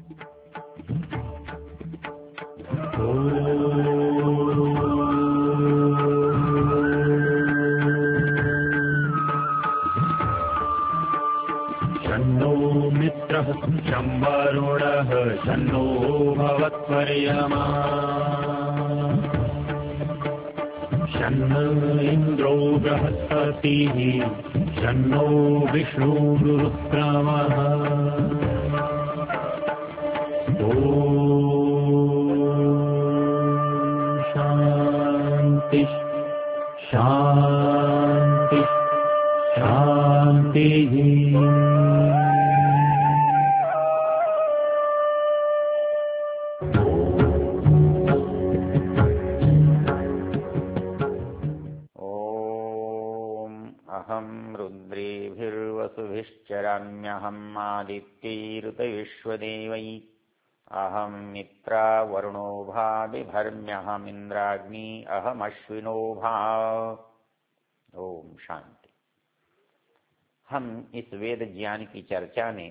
शन्नो मित्रः शं वरुणः शन्नो भवत्वर्यमा शन्न इन्द्रो बृहस्पतिः शन्नो विष्णुरुक्रमः शांति शांति शांति। अहं रुद्रेभिर्वसुभिश्चराम्यहम् आदित्यैरुतविश्वदेवै अहं मित्रा वरुणो भा बिभर्म्यहमिन्द्राग्नि अहमश्विनो भा। ओम शांति। हम इस वेद ज्ञान की चर्चा में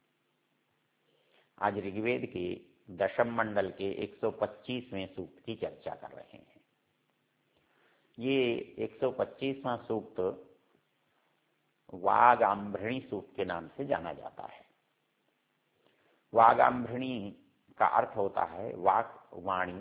आज ऋग्वेद के दशम मंडल के 125वें सूक्त की चर्चा कर रहे हैं। ये 125वां सूक्त वागाम्भृणी सूक्त के नाम से जाना जाता है। वागाम्भृणी का अर्थ होता है वाक, वाणी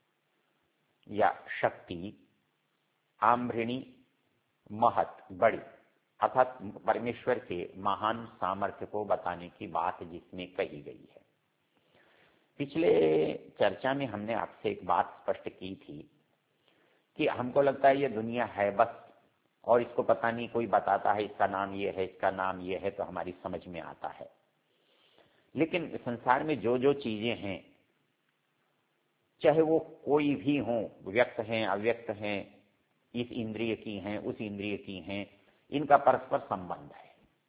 या शक्ति, आम्भृणी महत, बड़ी, अर्थात परमेश्वर के महान सामर्थ्य को बताने की बात जिसमें कही गई है। पिछले चर्चा में हमने आपसे एक बात स्पष्ट की थी कि हमको लगता है ये दुनिया है बस, और इसको पता नहीं, कोई बताता है इसका नाम ये है, इसका नाम ये है, तो हमारी समझ में आता है। लेकिन संसार में जो जो चीजें हैं, चाहे वो कोई भी हो, व्यक्त हैं, अव्यक्त हैं, इस इंद्रिय की हैं, उस इंद्रिय की हैं, इनका परस्पर संबंध है।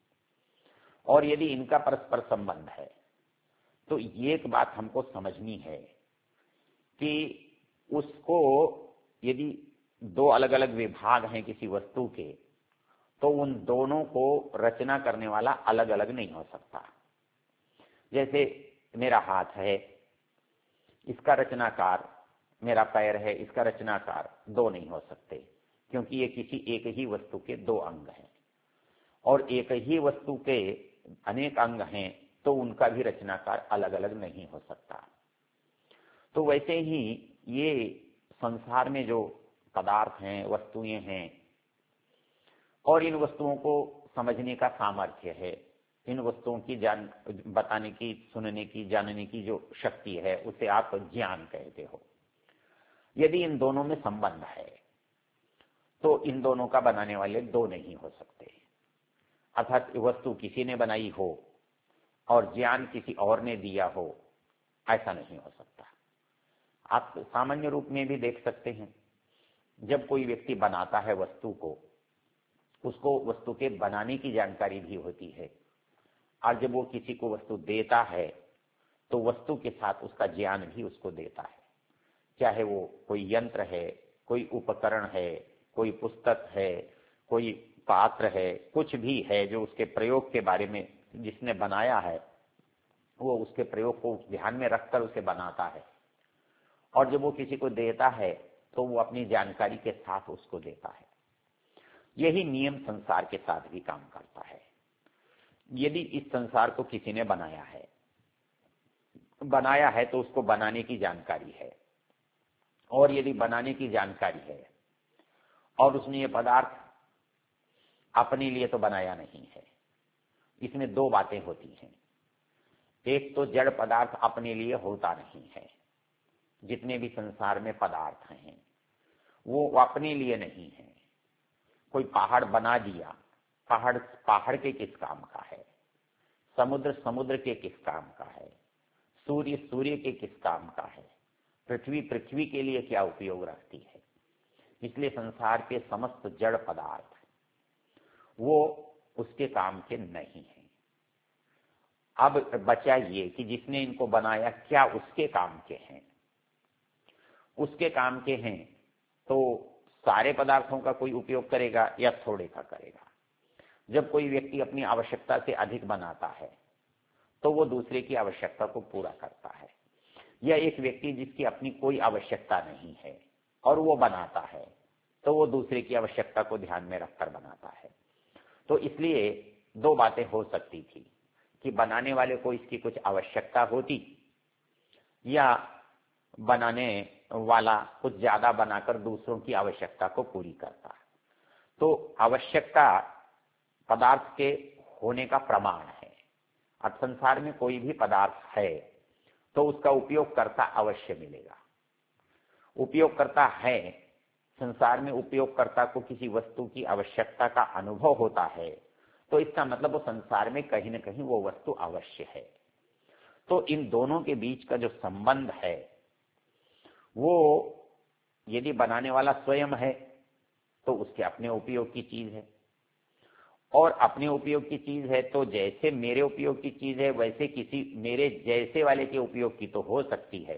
और यदि इनका परस्पर संबंध है तो एक बात हमको समझनी है कि उसको, यदि दो अलग अलग विभाग हैं किसी वस्तु के, तो उन दोनों को रचना करने वाला अलग अलग नहीं हो सकता। जैसे मेरा हाथ है, इसका रचनाकार मेरा पैर है, इसका रचनाकार दो नहीं हो सकते, क्योंकि ये किसी एक ही वस्तु के दो अंग हैं। और एक ही वस्तु के अनेक अंग हैं तो उनका भी रचनाकार अलग अलग नहीं हो सकता। तो वैसे ही ये संसार में जो पदार्थ हैं, वस्तुएं हैं, और इन वस्तुओं को समझने का सामर्थ्य है, इन वस्तुओं की बताने की, सुनने की, जानने की जो शक्ति है, उसे आप ज्ञान कहते हो। यदि इन दोनों में संबंध है तो इन दोनों का बनाने वाले दो नहीं हो सकते। अर्थात वस्तु किसी ने बनाई हो और ज्ञान किसी और ने दिया हो, ऐसा नहीं हो सकता। आप सामान्य रूप में भी देख सकते हैं, जब कोई व्यक्ति बनाता है वस्तु को, उसको वस्तु के बनाने की जानकारी भी होती है, और जब वो किसी को वस्तु देता है तो वस्तु के साथ उसका ज्ञान भी उसको देता है। चाहे वो कोई यंत्र है, कोई उपकरण है, कोई पुस्तक है, कोई पात्र है, कुछ भी है जो उसके प्रयोग के बारे में जिसने बनाया है, वो उसके प्रयोग को ध्यान में रखकर उसे बनाता है। और जब वो किसी को देता है तो वो अपनी जानकारी के साथ उसको देता है। यही नियम संसार के साथ भी काम करता है। यदि इस संसार को किसी ने बनाया है तो उसको बनाने की जानकारी है, और यदि बनाने की जानकारी है और उसने ये पदार्थ अपने लिए तो बनाया नहीं है, इसमें दो बातें होती हैं। एक तो जड़ पदार्थ अपने लिए होता नहीं है। जितने भी संसार में पदार्थ हैं वो अपने लिए नहीं है। कोई पहाड़ बना दिया, पहाड़ के किस काम का है, समुद्र के किस काम का है, सूर्य के किस काम का है, पृथ्वी के लिए क्या उपयोग रखती है। इसलिए संसार के समस्त जड़ पदार्थ वो उसके काम के नहीं है। अब बचा ये कि जिसने इनको बनाया, क्या उसके काम के हैं? उसके काम के हैं तो सारे पदार्थों का कोई उपयोग करेगा या थोड़े का करेगा। जब कोई व्यक्ति अपनी आवश्यकता से अधिक बनाता है तो वो दूसरे की आवश्यकता को पूरा करता है। या एक व्यक्ति जिसकी अपनी कोई आवश्यकता नहीं है और वो बनाता है, तो वो दूसरे की आवश्यकता को ध्यान में रखकर बनाता है। तो इसलिए दो बातें हो सकती थी कि बनाने वाले को इसकी कुछ आवश्यकता होती या बनाने वाला कुछ ज्यादा बनाकर दूसरों की आवश्यकता को पूरी करता। तो आवश्यकता पदार्थ के होने का प्रमाण है। अब संसार में कोई भी पदार्थ है तो उसका उपयोगकर्ता अवश्य मिलेगा। उपयोगकर्ता है, संसार में उपयोगकर्ता को किसी वस्तु की आवश्यकता का अनुभव होता है, तो इसका मतलब वो संसार में कहीं न कहीं वो वस्तु अवश्य है। तो इन दोनों के बीच का जो संबंध है वो यदि बनाने वाला स्वयं है तो उसके अपने उपयोग की चीज है, और अपने उपयोग की चीज है तो जैसे मेरे उपयोग की चीज है वैसे किसी मेरे जैसे वाले के उपयोग की तो हो सकती है,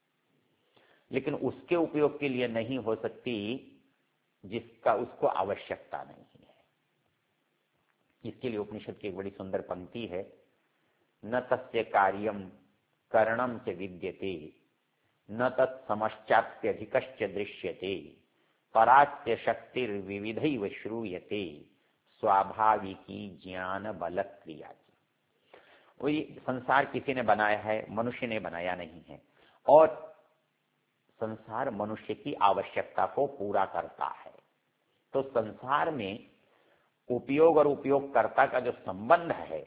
लेकिन उसके उपयोग के लिए नहीं हो सकती जिसका उसको आवश्यकता नहीं है। इसके लिए उपनिषद की एक बड़ी सुंदर पंक्ति है, न तस्य कार्यम करणम च विद्यते न तत्समश्चाप्यधिकश्च दृश्यते पराच्य शक्तिर्विविधैव श्रूयते स्वाभाविकी ज्ञान बल क्रिया। वही संसार किसी ने बनाया है, मनुष्य ने बनाया नहीं है, और संसार मनुष्य की आवश्यकता को पूरा करता है। तो संसार में उपयोग और उपयोगकर्ता का जो संबंध है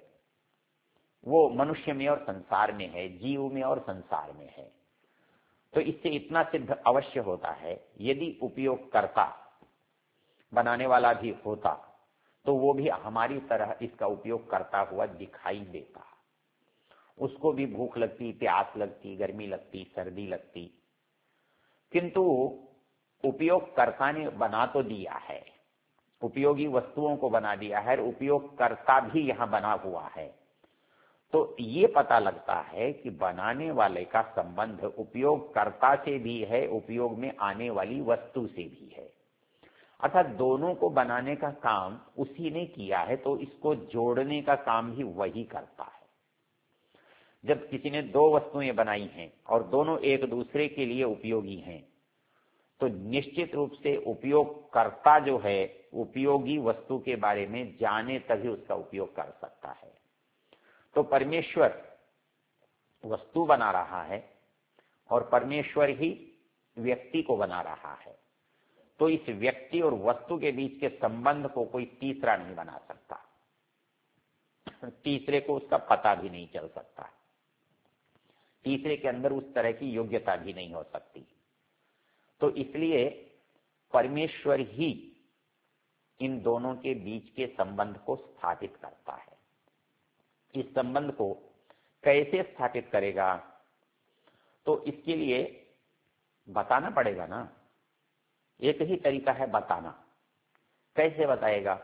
वो मनुष्य में और संसार में है, जीव में और संसार में है। तो इससे इतना सिद्ध अवश्य होता है, यदि उपयोगकर्ता बनाने वाला भी होता तो वो भी हमारी तरह इसका उपयोग करता हुआ दिखाई देता। उसको भी भूख लगती, प्यास लगती, गर्मी लगती, सर्दी लगती, किंतु उपयोगकर्ता ने बना तो दिया है, उपयोगी वस्तुओं को बना दिया है, उपयोगकर्ता भी यहां बना हुआ है। तो ये पता लगता है कि बनाने वाले का संबंध उपयोगकर्ता से भी है, उपयोग में आने वाली वस्तु से भी है। अर्थात दोनों को बनाने का काम उसी ने किया है, तो इसको जोड़ने का काम भी वही करता है। जब किसी ने दो वस्तुएं बनाई हैं और दोनों एक दूसरे के लिए उपयोगी हैं, तो निश्चित रूप से उपयोगकर्ता जो है उपयोगी वस्तु के बारे में जाने तभी उसका उपयोग कर सकता है। तो परमेश्वर वस्तु बना रहा है और परमेश्वर ही व्यक्ति को बना रहा है। तो इस व्यक्ति और वस्तु के बीच के संबंध को कोई तीसरा नहीं बना सकता, तीसरे को उसका पता भी नहीं चल सकता, तीसरे के अंदर उस तरह की योग्यता भी नहीं हो सकती। तो इसलिए परमेश्वर ही इन दोनों के बीच के संबंध को स्थापित करता है। इस संबंध को कैसे स्थापित करेगा, तो इसके लिए बताना पड़ेगा ना। एक ही तरीका है बताना। कैसे बताएगा?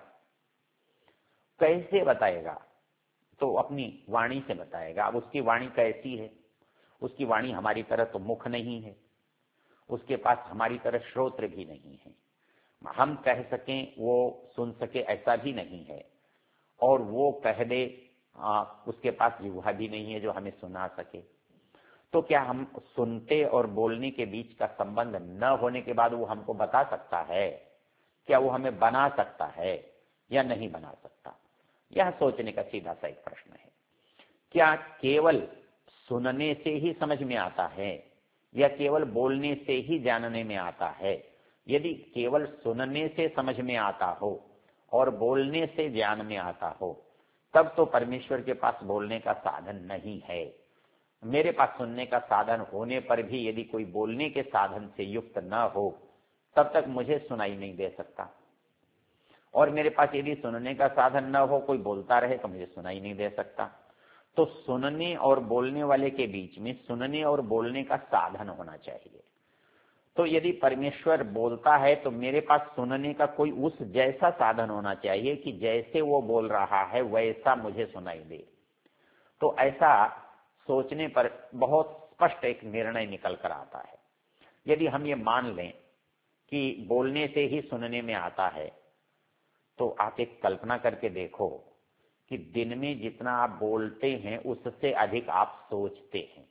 कैसे बताएगा? तो अपनी वाणी से बताएगा। अब उसकी वाणी कैसी है? उसकी वाणी हमारी तरह तो मुख नहीं है, उसके पास हमारी तरह श्रोत्र भी नहीं है, हम कह सकें वो सुन सके ऐसा भी नहीं है, और वो कह दे उसके पास जिह्वा भी नहीं है जो हमें सुना सके। तो क्या हम सुनते और बोलने के बीच का संबंध न होने के बाद वो हमको बता सकता है? क्या वो हमें बना सकता है या नहीं बना सकता? यह सोचने का सीधा सा एक प्रश्न है। क्या केवल सुनने से ही समझ में आता है या केवल बोलने से ही जानने में आता है? यदि केवल सुनने से समझ में आता हो और बोलने से ज्ञान में आता हो, तब तो परमेश्वर के पास बोलने का साधन नहीं है। मेरे पास सुनने का साधन होने पर भी यदि कोई बोलने के साधन से युक्त न हो, तब तक मुझे सुनाई नहीं दे सकता। और मेरे पास यदि सुनने का साधन न हो, कोई बोलता रहे तो मुझे सुनाई नहीं दे सकता। तो सुनने और बोलने वाले के बीच में सुनने और बोलने का साधन होना चाहिए। तो यदि परमेश्वर बोलता है तो मेरे पास सुनने का कोई उस जैसा साधन होना चाहिए कि जैसे वो बोल रहा है वैसा मुझे सुनाई दे। तो ऐसा सोचने पर बहुत स्पष्ट एक निर्णय निकल कर आता है। यदि हम ये मान लें कि बोलने से ही सुनने में आता है, तो आप एक कल्पना करके देखो कि दिन में जितना आप बोलते हैं उससे अधिक आप सोचते हैं,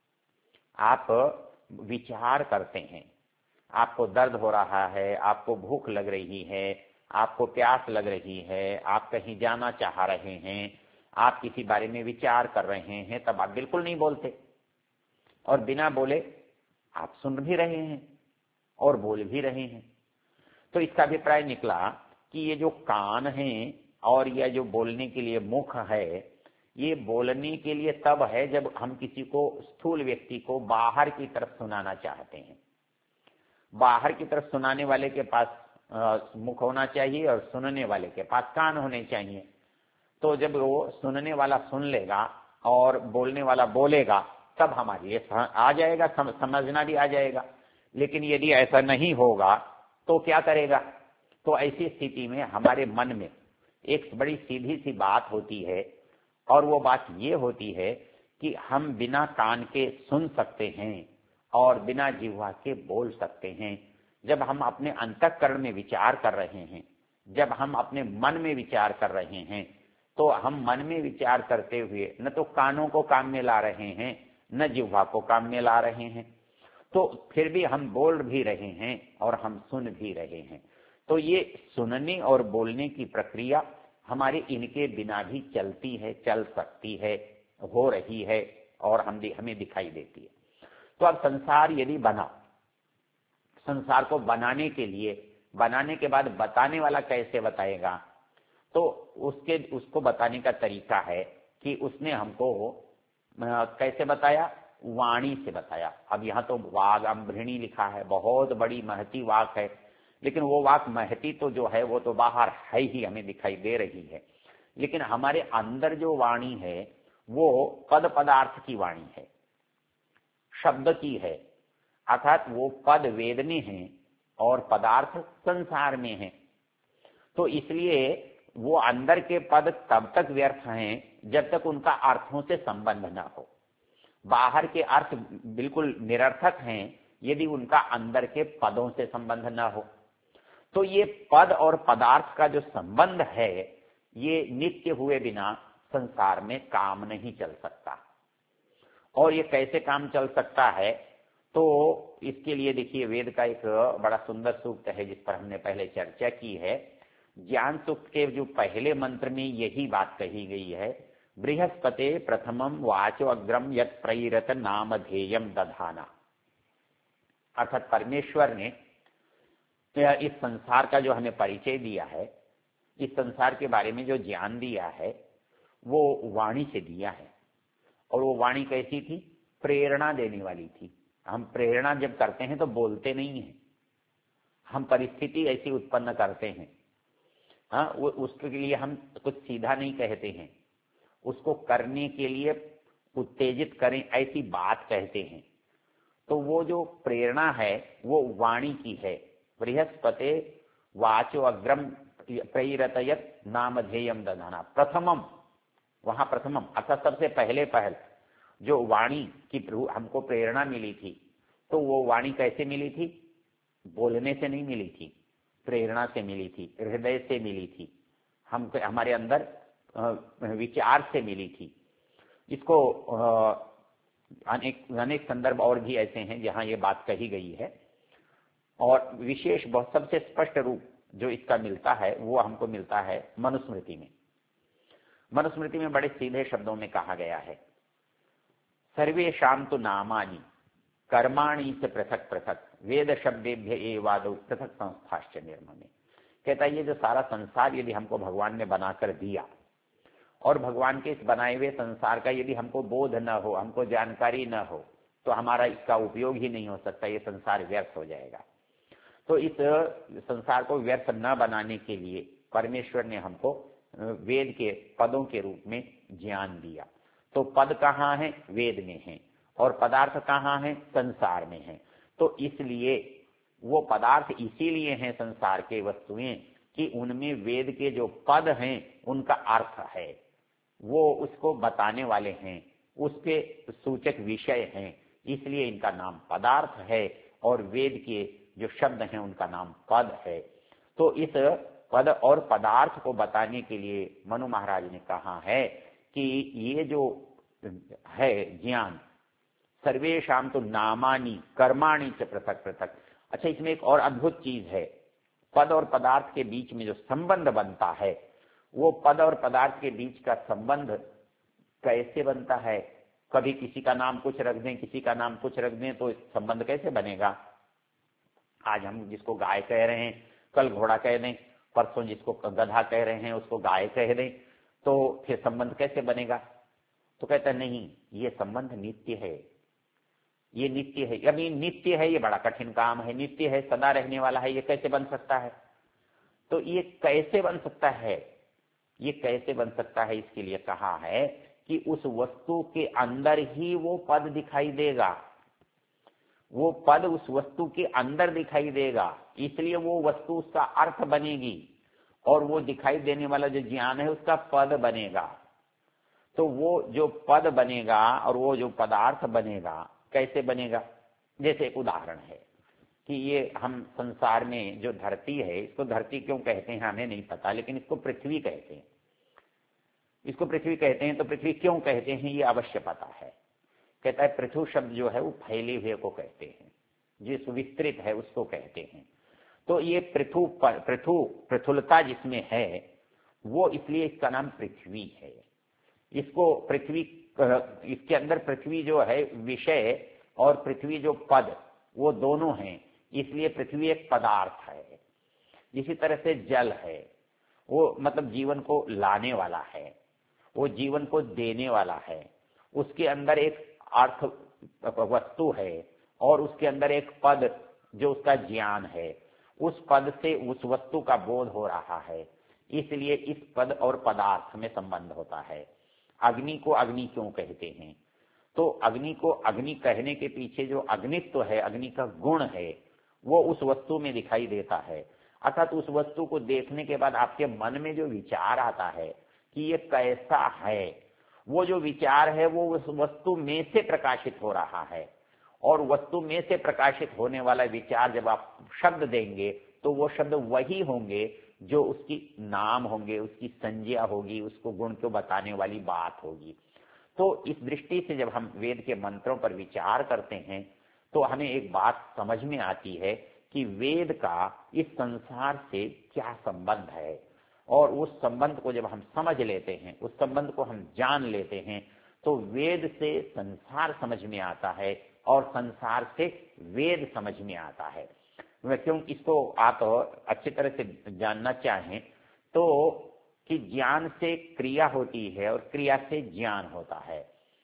आप विचार करते हैं। आपको दर्द हो रहा है, आपको भूख लग रही है, आपको प्यास लग रही है, आप कहीं जाना चाह रहे हैं, आप किसी बारे में विचार कर रहे हैं, तब आप बिल्कुल नहीं बोलते। और बिना बोले आप सुन भी रहे हैं और बोल भी रहे हैं। तो इसका अभिप्राय निकला कि ये जो कान है और यह जो बोलने के लिए मुख है, ये बोलने के लिए तब है जब हम किसी को, स्थूल व्यक्ति को बाहर की तरफ सुनाना चाहते हैं। बाहर की तरफ सुनाने वाले के पास मुख होना चाहिए और सुनने वाले के पास कान होने चाहिए। तो जब वो सुनने वाला सुन लेगा और बोलने वाला बोलेगा, तब हमारे लिए आ जाएगा, समझना भी आ जाएगा। लेकिन यदि ऐसा नहीं होगा तो क्या करेगा? तो ऐसी स्थिति में हमारे मन में एक बड़ी सीधी सी बात होती है, और वो बात ये होती है कि हम बिना कान के सुन सकते हैं और बिना जिह्वा के बोल सकते हैं। जब हम अपने अंतःकरण में विचार कर रहे हैं, जब हम अपने मन में विचार कर रहे हैं, तो हम मन में विचार करते हुए न तो कानों को काम में ला रहे हैं, न जिह्वा को काम में ला रहे हैं, तो फिर भी हम बोल भी रहे हैं और हम सुन भी रहे हैं। तो ये सुनने और बोलने की प्रक्रिया हमारे इनके बिना भी चलती है, चल सकती है, हो रही है और हमें दिखाई देती है। तो अब संसार यदि बना, संसार को बनाने के लिए, बनाने के बाद बताने वाला कैसे बताएगा? तो उसको बताने का तरीका है कि उसने हमको कैसे बताया? वाणी से बताया। अब यहाँ तो वाग अम्भृणी लिखा है, बहुत बड़ी महती वाक है, लेकिन वो वाक महती तो जो है वो तो बाहर है ही, हमें दिखाई दे रही है। लेकिन हमारे अंदर जो वाणी है वो पद पदार्थ की वाणी है, शब्द की है। अर्थात वो पद वेद में हैं और पदार्थ संसार में हैं। तो इसलिए वो अंदर के पद तब तक व्यर्थ हैं जब तक उनका अर्थों से संबंध न हो। बाहर के अर्थ बिल्कुल निरर्थक हैं यदि उनका अंदर के पदों से संबंध न हो। तो ये पद और पदार्थ का जो संबंध है, ये नित्य हुए बिना संसार में काम नहीं चल सकता। और ये कैसे काम चल सकता है? तो इसके लिए देखिए, वेद का एक बड़ा सुंदर सूक्त है जिस पर हमने पहले चर्चा की है। ज्ञान सूक्त के जो पहले मंत्र में यही बात कही गई है, बृहस्पते प्रथमम वाचो अग्रम यत् प्रैरत नामधेयम दधाना। अर्थात परमेश्वर ने इस संसार का जो हमें परिचय दिया है, इस संसार के बारे में जो ज्ञान दिया है, वो वाणी से दिया है। और वो वाणी कैसी थी? प्रेरणा देने वाली थी। हम प्रेरणा जब करते हैं तो बोलते नहीं हैं, हम परिस्थिति ऐसी उत्पन्न करते हैं। हाँ, उसके लिए हम कुछ सीधा नहीं कहते हैं, उसको करने के लिए उत्तेजित करें ऐसी बात कहते हैं। तो वो जो प्रेरणा है वो वाणी की है। बृहस्पते वाचो अग्रम प्रैरतयत नामधेयम दधाना। प्रथमम, वहां प्रथमम अर्थात सबसे पहले पहल जो वाणी की हमको प्रेरणा मिली थी, तो वो वाणी कैसे मिली थी? बोलने से नहीं मिली थी, प्रेरणा से मिली थी, हृदय से मिली थी, हमारे अंदर विचार से मिली थी। इसको अनेक संदर्भ और भी ऐसे हैं जहां ये बात कही गई है। और विशेष बहुत सबसे स्पष्ट रूप जो इसका मिलता है वो हमको मिलता है मनुस्मृति में। मनुस्मृति में बड़े सीधे शब्दों में कहा गया है, सर्वेषां तु नामानि कर्माणि से पृथक पृथक वेद शब्देभ्य एवादौ पृथक संस्थाश्च निर्ममे। कहता है ये जो सारा संसार यदि हमको भगवान ने बनाकर दिया, और भगवान के इस बनाए हुए संसार का यदि हमको बोध न हो, हमको जानकारी न हो, तो हमारा इसका उपयोग ही नहीं हो सकता, ये संसार व्यर्थ हो जाएगा। तो इस संसार को व्यर्थ न बनाने के लिए परमेश्वर ने हमको वेद के पदों के रूप में ज्ञान दिया। तो पद कहाँ है? वेद में है। और पदार्थ कहाँ है? संसार में है। तो इसलिए वो पदार्थ इसीलिए हैं संसार के वस्तुएं कि उनमें वेद के जो पद हैं उनका अर्थ है, वो उसको बताने वाले हैं, उसके सूचक विषय हैं, इसलिए इनका नाम पदार्थ है। और वेद के जो शब्द हैं उनका नाम पद है। तो इस पद और पदार्थ को बताने के लिए मनु महाराज ने कहा है कि ये जो है ज्ञान, सर्वेशाम तो नामानी कर्माणी च पृथक पृथक। अच्छा, इसमें एक और अद्भुत चीज है, पद और पदार्थ के बीच में जो संबंध बनता है, वो पद और पदार्थ के बीच का संबंध कैसे बनता है? कभी किसी का नाम कुछ रख दें, किसी का नाम कुछ रख दें, तो संबंध कैसे बनेगा? आज हम जिसको गाय कह रहे हैं, कल घोड़ा कह दें, परसों जिसको गधा कह रहे हैं उसको गाय कह दें, तो फिर संबंध कैसे बनेगा? तो कहता नहीं, ये संबंध नित्य है, ये नित्य है। अभी नित्य है, ये बड़ा कठिन काम है, नित्य है, सदा रहने वाला है, ये कैसे बन सकता है? तो ये कैसे बन सकता है? ये कैसे बन सकता है, इसके लिए कहा है कि उस वस्तु के अंदर ही वो पद दिखाई देगा, वो पद उस वस्तु के अंदर दिखाई देगा, इसलिए वो वस्तु उसका अर्थ बनेगी और वो दिखाई देने वाला जो ज्ञान है उसका पद बनेगा। तो वो जो पद बनेगा और वो जो पदार्थ बनेगा, कैसे बनेगा? जैसे एक उदाहरण है कि ये हम संसार में जो धरती है, इसको धरती क्यों कहते हैं हमें नहीं पता, लेकिन इसको पृथ्वी कहते हैं। इसको पृथ्वी कहते हैं, तो पृथ्वी क्यों कहते हैं ये अवश्य पता है। कहता है पृथु शब्द जो है वो फैले हुए को कहते हैं, जो सुविस्तृत है उसको कहते हैं। तो ये पृथुलता जिसमें है वो इसलिए इसका नाम पृथ्वी है। इसको पृथ्वी, इसके अंदर पृथ्वी जो है विषय और पृथ्वी जो पद, वो दोनों हैं, इसलिए पृथ्वी एक पदार्थ है। इसी तरह से जल है, वो मतलब जीवन को लाने वाला है, वो जीवन को देने वाला है। उसके अंदर एक अर्थ वस्तु है और उसके अंदर एक पद जो उसका ज्ञान है, उस पद से उस वस्तु का बोध हो रहा है, इसलिए इस पद और पदार्थ में संबंध होता है। अग्नि को अग्नि क्यों कहते हैं? तो अग्नि को अग्नि कहने के पीछे जो अग्नित्व है, अग्नि का गुण है, वो उस वस्तु में दिखाई देता है। अर्थात उस वस्तु को देखने के बाद आपके मन में जो विचार आता है कि ये कैसा है, वो जो विचार है वो उस वस्तु में से प्रकाशित हो रहा है। और वस्तु में से प्रकाशित होने वाला विचार जब आप शब्द देंगे तो वो शब्द वही होंगे जो उसकी नाम होंगे, उसकी संज्ञा होगी, उसको गुण को बताने वाली बात होगी। तो इस दृष्टि से जब हम वेद के मंत्रों पर विचार करते हैं तो हमें एक बात समझ में आती है कि वेद का इस संसार से क्या संबंध है। और उस संबंध को जब हम समझ लेते हैं, उस संबंध को हम जान लेते हैं, तो वेद से संसार समझ में आता है और संसार से वेद समझ में आता है। क्यों इसको आप अच्छी तरह से जानना चाहें तो कि ज्ञान से क्रिया होती है और क्रिया से ज्ञान होता है।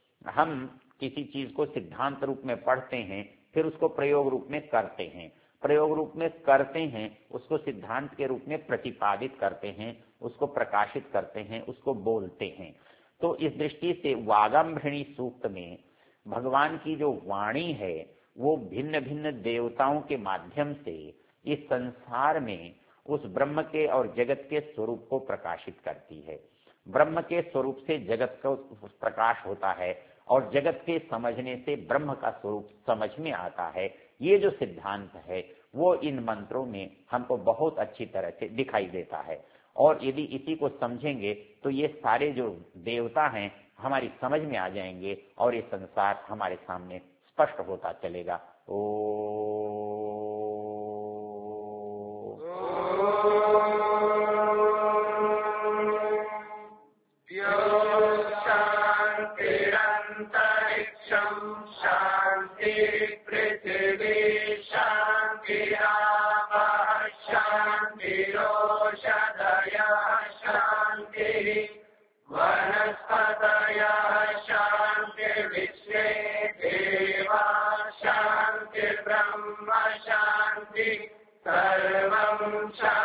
हम किसी चीज को सिद्धांत रूप में पढ़ते हैं, फिर उसको प्रयोग रूप में करते हैं, प्रयोग रूप में करते हैं, उसको सिद्धांत के रूप में प्रतिपादित करते हैं, उसको प्रकाशित करते हैं, उसको बोलते हैं। तो इस दृष्टि से वागम्भृणी सूक्त में भगवान की जो वाणी है वो भिन्न भिन्न देवताओं के माध्यम से इस संसार में उस ब्रह्म के और जगत के स्वरूप को प्रकाशित करती है। ब्रह्म के स्वरूप से जगत का प्रकाश होता है और जगत के समझने से ब्रह्म का स्वरूप समझ में आता है। ये जो सिद्धांत है वो इन मंत्रों में हमको बहुत अच्छी तरह से दिखाई देता है। और यदि इसी को समझेंगे तो ये सारे जो देवता हैं हमारी समझ में आ जाएंगे और ये संसार हमारे सामने स्पष्ट होता चलेगा। सर्वं शान्ति